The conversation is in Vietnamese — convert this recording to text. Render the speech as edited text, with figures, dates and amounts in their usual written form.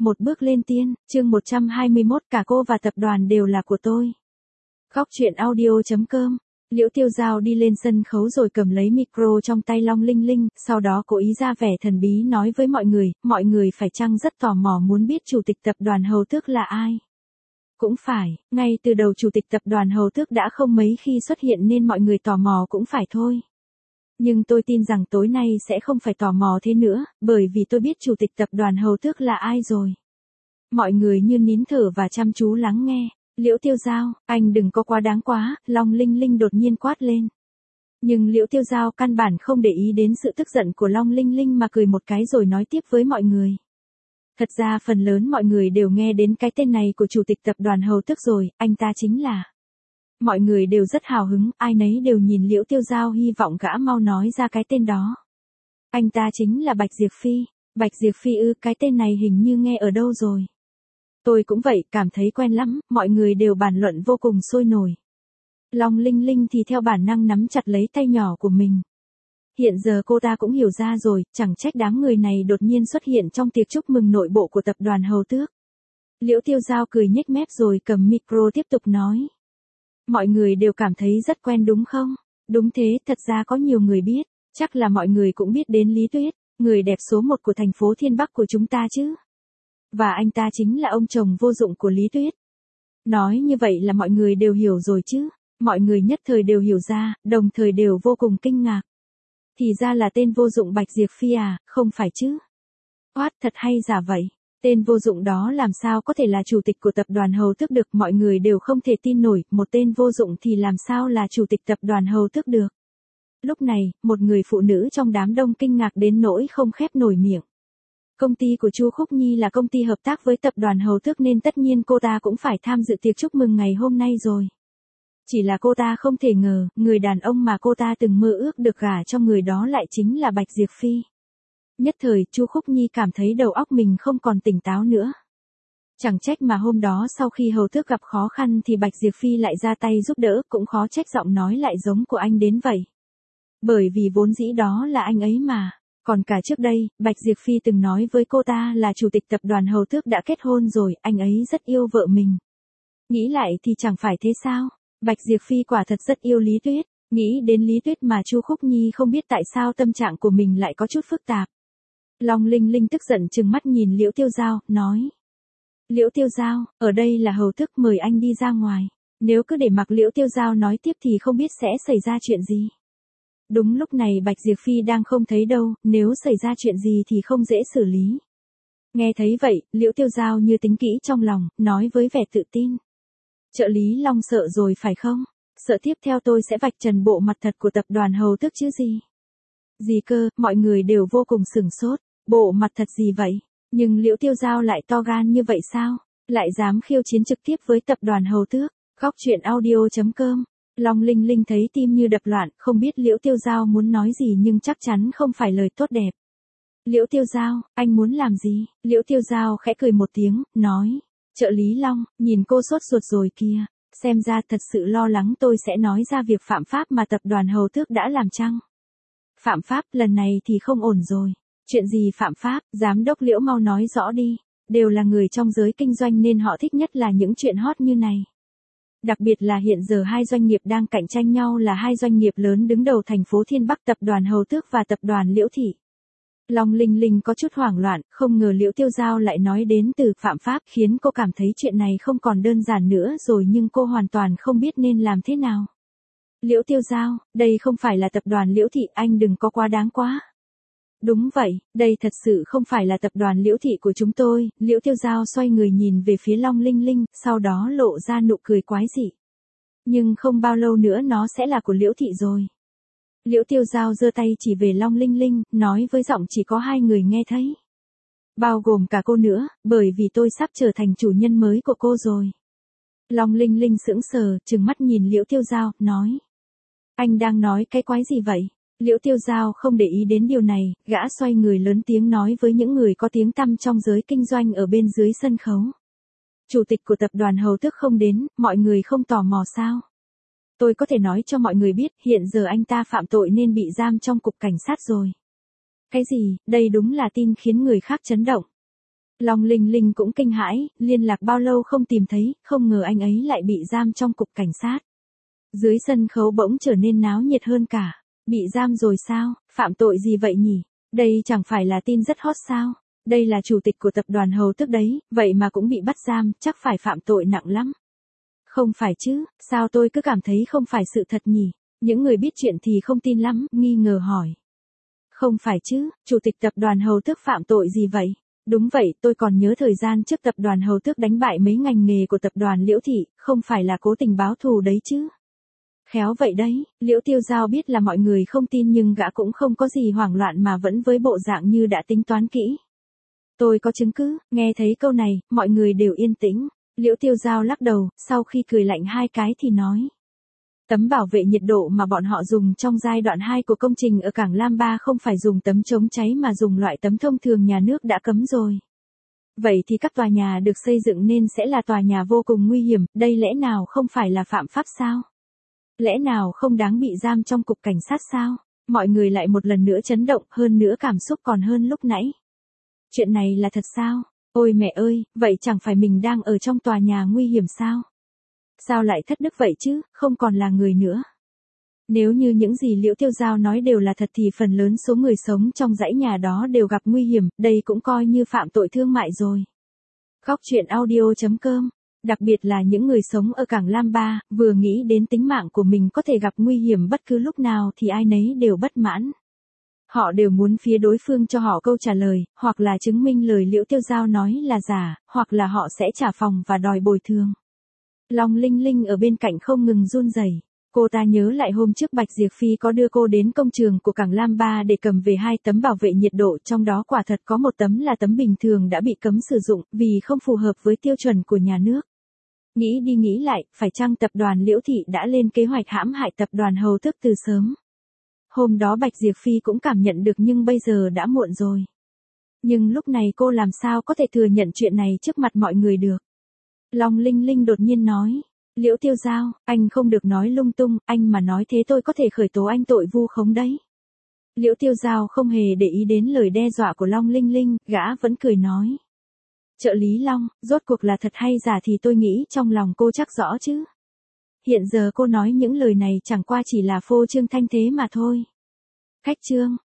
một bước lên tiên, chương 121 cả cô và tập đoàn đều là của tôi. Góc truyện audio.com. Liễu Tiêu Giao đi lên sân khấu rồi cầm lấy micro trong tay Long Linh Linh, sau đó cố ý ra vẻ thần bí nói với mọi người phải chăng rất tò mò muốn biết chủ tịch tập đoàn Hầu Tước là ai? Cũng phải, ngay từ đầu chủ tịch tập đoàn Hầu Tước đã không mấy khi xuất hiện nên mọi người tò mò cũng phải thôi. Nhưng tôi tin rằng tối nay sẽ không phải tò mò thế nữa, bởi vì tôi biết chủ tịch tập đoàn Hầu Tước là ai rồi. Mọi người như nín thở và chăm chú lắng nghe. Liễu Tiêu Giao, anh đừng có quá đáng quá, Long Linh Linh đột nhiên quát lên. Nhưng Liễu Tiêu Giao căn bản không để ý đến sự tức giận của Long Linh Linh mà cười một cái rồi nói tiếp với mọi người. Thật ra phần lớn mọi người đều nghe đến cái tên này của chủ tịch tập đoàn Hầu Tước rồi, anh ta chính là. Mọi người đều rất hào hứng, ai nấy đều nhìn Liễu Tiêu Giao hy vọng gã mau nói ra cái tên đó. Anh ta chính là Bạch Diệp Phi. Bạch Diệp Phi ư, cái tên này hình như nghe ở đâu rồi. Tôi cũng vậy, cảm thấy quen lắm, mọi người đều bàn luận vô cùng sôi nổi. Long Linh Linh thì theo bản năng nắm chặt lấy tay nhỏ của mình. Hiện giờ cô ta cũng hiểu ra rồi, chẳng trách đám người này đột nhiên xuất hiện trong tiệc chúc mừng nội bộ của tập đoàn Hầu Tước. Liễu Tiêu Giao cười nhếch mép rồi cầm micro tiếp tục nói. Mọi người đều cảm thấy rất quen đúng không? Đúng thế, thật ra có nhiều người biết, chắc là mọi người cũng biết đến Lý Tuyết, người đẹp số 1 của thành phố Thiên Bắc của chúng ta chứ. Và anh ta chính là ông chồng vô dụng của Lý Tuyết. Nói như vậy là mọi người đều hiểu rồi chứ, mọi người nhất thời đều hiểu ra, đồng thời đều vô cùng kinh ngạc. Thì ra là tên vô dụng Bạch Diệp Phi à, không phải chứ? Oát, thật hay giả vậy, tên vô dụng đó làm sao có thể là chủ tịch của tập đoàn Hầu Tước được, mọi người đều không thể tin nổi, một tên vô dụng thì làm sao là chủ tịch tập đoàn Hầu Tước được. Lúc này, một người phụ nữ trong đám đông kinh ngạc đến nỗi không khép nổi miệng. Công ty của Chu Khúc Nhi là công ty hợp tác với tập đoàn Hầu Tước nên tất nhiên cô ta cũng phải tham dự tiệc chúc mừng ngày hôm nay rồi. Chỉ là cô ta không thể ngờ, người đàn ông mà cô ta từng mơ ước được gả cho người đó lại chính là Bạch Diệp Phi. Nhất thời, Chu Khúc Nhi cảm thấy đầu óc mình không còn tỉnh táo nữa. Chẳng trách mà hôm đó sau khi Hầu Tước gặp khó khăn thì Bạch Diệp Phi lại ra tay giúp đỡ, cũng khó trách giọng nói lại giống của anh đến vậy. Bởi vì vốn dĩ đó là anh ấy mà. Còn cả trước đây, Bạch Diệp Phi từng nói với cô ta là chủ tịch tập đoàn Hầu Tước đã kết hôn rồi, anh ấy rất yêu vợ mình. Nghĩ lại thì chẳng phải thế sao? Bạch Diệp Phi quả thật rất yêu Lý Tuyết. Nghĩ đến Lý Tuyết mà Chu Khúc Nhi không biết tại sao tâm trạng của mình lại có chút phức tạp. Long Linh Linh tức giận trừng mắt nhìn Liễu Tiêu Giao, nói. Liễu Tiêu Giao, ở đây là Hầu Tước, mời anh đi ra ngoài. Nếu cứ để mặc Liễu Tiêu Giao nói tiếp thì không biết sẽ xảy ra chuyện gì. Đúng lúc này Bạch Diệp Phi đang không thấy đâu, nếu xảy ra chuyện gì thì không dễ xử lý. Nghe thấy vậy, Liễu Tiêu Giao như tính kỹ trong lòng, nói với vẻ tự tin. Trợ lý Long sợ rồi phải không? Sợ tiếp theo tôi sẽ vạch trần bộ mặt thật của tập đoàn Hầu Tước chứ gì? Gì cơ, mọi người đều vô cùng sửng sốt, bộ mặt thật gì vậy? Nhưng Liễu Tiêu Giao lại to gan như vậy sao? Lại dám khiêu chiến trực tiếp với tập đoàn Hầu Tước? Góc truyện audio.com. Long Linh Linh thấy tim như đập loạn, không biết Liễu Tiêu Giao muốn nói gì nhưng chắc chắn không phải lời tốt đẹp. Liễu Tiêu Giao, anh muốn làm gì? Liễu Tiêu Giao khẽ cười một tiếng, nói. Trợ lý Long, nhìn cô sốt ruột rồi kìa, xem ra thật sự lo lắng tôi sẽ nói ra việc phạm pháp mà tập đoàn Hầu Tước đã làm chăng? Phạm pháp, lần này thì không ổn rồi. Chuyện gì phạm pháp, giám đốc Liễu mau nói rõ đi. Đều là người trong giới kinh doanh nên họ thích nhất là những chuyện hot như này. Đặc biệt là hiện giờ hai doanh nghiệp đang cạnh tranh nhau là hai doanh nghiệp lớn đứng đầu thành phố Thiên Bắc, tập đoàn Hầu Tước và tập đoàn Liễu Thị. Long Linh Linh có chút hoảng loạn, không ngờ Liễu Tiêu Giao lại nói đến từ phạm pháp, khiến cô cảm thấy chuyện này không còn đơn giản nữa rồi, nhưng cô hoàn toàn không biết nên làm thế nào. Liễu Tiêu Giao, đây không phải là tập đoàn Liễu Thị, anh đừng có quá đáng quá. Đúng vậy, đây thật sự không phải là tập đoàn Liễu Thị của chúng tôi. Liễu Tiêu Giao xoay người nhìn về phía Long Linh Linh, sau đó lộ ra nụ cười quái dị. Nhưng không bao lâu nữa nó sẽ là của Liễu Thị rồi. Liễu Tiêu Giao giơ tay chỉ về Long Linh Linh, nói với giọng chỉ có hai người nghe thấy. Bao gồm cả cô nữa, bởi vì tôi sắp trở thành chủ nhân mới của cô rồi. Long Linh Linh sững sờ, trừng mắt nhìn Liễu Tiêu Giao, nói. Anh đang nói cái quái gì vậy? Liễu Tiêu Giao không để ý đến điều này, gã xoay người lớn tiếng nói với những người có tiếng tăm trong giới kinh doanh ở bên dưới sân khấu. Chủ tịch của tập đoàn Hầu Tước không đến, mọi người không tò mò sao? Tôi có thể nói cho mọi người biết, hiện giờ anh ta phạm tội nên bị giam trong cục cảnh sát rồi. Cái gì, đây đúng là tin khiến người khác chấn động. Long Linh Linh cũng kinh hãi, liên lạc bao lâu không tìm thấy, không ngờ anh ấy lại bị giam trong cục cảnh sát. Dưới sân khấu bỗng trở nên náo nhiệt hơn cả. Bị giam rồi sao, phạm tội gì vậy nhỉ? Đây chẳng phải là tin rất hot sao? Đây là chủ tịch của tập đoàn Hầu Tước đấy, vậy mà cũng bị bắt giam, chắc phải phạm tội nặng lắm. Không phải chứ, sao tôi cứ cảm thấy không phải sự thật nhỉ? Những người biết chuyện thì không tin lắm, nghi ngờ hỏi. Không phải chứ, chủ tịch tập đoàn Hầu Tước phạm tội gì vậy? Đúng vậy, tôi còn nhớ thời gian trước tập đoàn Hầu Tước đánh bại mấy ngành nghề của tập đoàn Liễu Thị, không phải là cố tình báo thù đấy chứ. Khéo vậy đấy, Liễu Tiêu Giao biết là mọi người không tin nhưng gã cũng không có gì hoảng loạn mà vẫn với bộ dạng như đã tính toán kỹ. Tôi có chứng cứ, nghe thấy câu này, mọi người đều yên tĩnh. Liễu Tiêu Giao lắc đầu, sau khi cười lạnh hai cái thì nói. Tấm bảo vệ nhiệt độ mà bọn họ dùng trong giai đoạn 2 của công trình ở cảng Lam Ba không phải dùng tấm chống cháy mà dùng loại tấm thông thường nhà nước đã cấm rồi. Vậy thì các tòa nhà được xây dựng nên sẽ là tòa nhà vô cùng nguy hiểm, đây lẽ nào không phải là phạm pháp sao? Lẽ nào không đáng bị giam trong cục cảnh sát sao? Mọi người lại một lần nữa chấn động, hơn nữa cảm xúc còn hơn lúc nãy. Chuyện này là thật sao? Ôi mẹ ơi, vậy chẳng phải mình đang ở trong tòa nhà nguy hiểm sao? Sao lại thất đức vậy chứ, không còn là người nữa. Nếu như những gì Liễu Tiêu Giao nói đều là thật thì phần lớn số người sống trong dãy nhà đó đều gặp nguy hiểm, đây cũng coi như phạm tội thương mại rồi. Góc truyện audio.com. Đặc biệt là những người sống ở cảng Lam Ba, vừa nghĩ đến tính mạng của mình có thể gặp nguy hiểm bất cứ lúc nào thì ai nấy đều bất mãn. Họ đều muốn phía đối phương cho họ câu trả lời, hoặc là chứng minh lời Liễu Tiêu Giao nói là giả, hoặc là họ sẽ trả phòng và đòi bồi thường. Long Linh Linh ở bên cạnh không ngừng run rẩy. Cô ta nhớ lại hôm trước Bạch Diệp Phi có đưa cô đến công trường của cảng Lam Ba để cầm về 2 tấm bảo vệ nhiệt độ, trong đó quả thật có một tấm là tấm bình thường đã bị cấm sử dụng vì không phù hợp với tiêu chuẩn của nhà nước. Nghĩ đi nghĩ lại, phải chăng tập đoàn Liễu Thị đã lên kế hoạch hãm hại tập đoàn Hầu Tước từ sớm? Hôm đó Bạch Diệp Phi cũng cảm nhận được nhưng bây giờ đã muộn rồi. Nhưng lúc này cô làm sao có thể thừa nhận chuyện này trước mặt mọi người được? Long Linh Linh đột nhiên nói. Liễu Tiêu Giao, anh không được nói lung tung, anh mà nói thế tôi có thể khởi tố anh tội vu khống đấy. Liễu Tiêu Giao không hề để ý đến lời đe dọa của Long Linh Linh, gã vẫn cười nói. Trợ lý Long, rốt cuộc là thật hay giả thì tôi nghĩ trong lòng cô chắc rõ chứ. Hiện giờ cô nói những lời này chẳng qua chỉ là phô trương thanh thế mà thôi. Khách trương,